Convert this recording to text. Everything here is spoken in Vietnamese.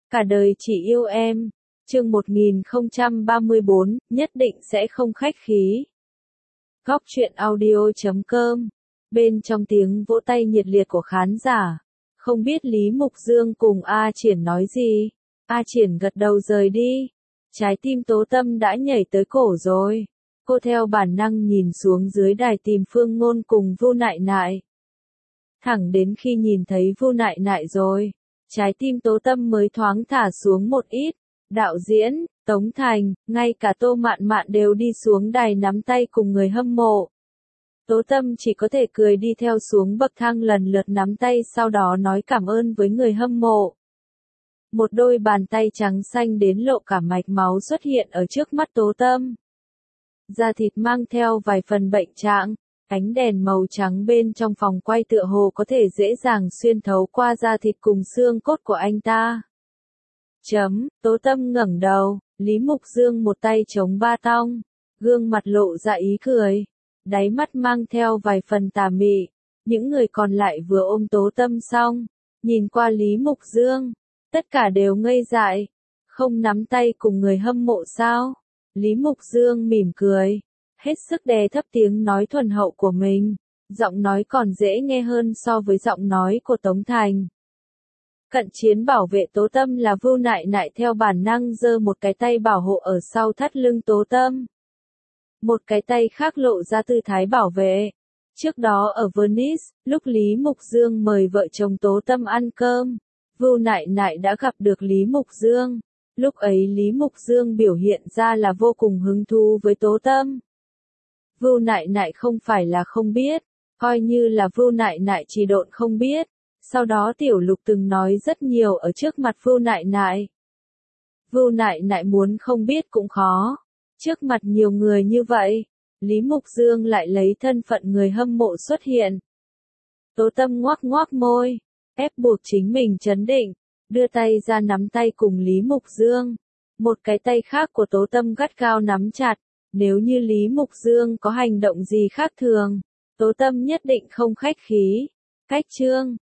Cả đời chỉ yêu em. Chương 1034, nhất định sẽ không khách khí. Góc truyện audio.com. Bên trong tiếng vỗ tay nhiệt liệt của khán giả. Không biết Lý Mục Dương cùng A Triển nói gì. A Triển gật đầu rời đi. Trái tim Tố Tâm đã nhảy tới cổ rồi. Cô theo bản năng nhìn xuống dưới đài tìm Phương Ngôn cùng Vu Nại Nại. Thẳng đến khi nhìn thấy Vu Nại Nại rồi, trái tim Tố Tâm mới thoáng thả xuống một ít. Đạo diễn, Tống Thành, ngay cả Tô Mạn Mạn đều đi xuống đài nắm tay cùng người hâm mộ. Tố Tâm chỉ có thể cười đi theo xuống bậc thang lần lượt nắm tay, sau đó nói cảm ơn với người hâm mộ. Một đôi bàn tay trắng xanh đến lộ cả mạch máu xuất hiện ở trước mắt Tố Tâm. Da thịt mang theo vài phần bệnh trạng, ánh đèn màu trắng bên trong phòng quay tựa hồ có thể dễ dàng xuyên thấu qua da thịt cùng xương cốt của anh ta. Tố Tâm ngẩng đầu, Lý Mục Dương một tay chống ba tong, gương mặt lộ ra ý cười, đáy mắt mang theo vài phần tà mị. Những người còn lại vừa ôm Tố Tâm xong, nhìn qua Lý Mục Dương, tất cả đều ngây dại, không nắm tay cùng người hâm mộ sao? Lý Mục Dương mỉm cười, hết sức đè thấp tiếng nói thuần hậu của mình, giọng nói còn dễ nghe hơn so với giọng nói của Tống Thành. Cận chiến bảo vệ Tố Tâm là Vu Nại Nại theo bản năng giơ một cái tay bảo hộ ở sau thắt lưng Tố Tâm. Một cái tay khác lộ ra tư thái bảo vệ. Trước đó ở Venice, lúc Lý Mục Dương mời vợ chồng Tố Tâm ăn cơm, Vu Nại Nại đã gặp được Lý Mục Dương. Lúc ấy Lý Mục Dương biểu hiện ra là vô cùng hứng thú với Tố Tâm. Vu Nại Nại không phải là không biết, coi như là Vu Nại Nại chỉ độn không biết. Sau đó Tiểu Lục từng nói rất nhiều ở trước mặt Vu Nại Nại. Vu Nại Nại muốn không biết cũng khó. Trước mặt nhiều người như vậy, Lý Mục Dương lại lấy thân phận người hâm mộ xuất hiện. Tố Tâm ngoác ngoác môi, ép buộc chính mình trấn định, đưa tay ra nắm tay cùng Lý Mục Dương. Một cái tay khác của Tố Tâm gắt gao nắm chặt, nếu như Lý Mục Dương có hành động gì khác thường, Tố Tâm nhất định không khách khí. Cách chương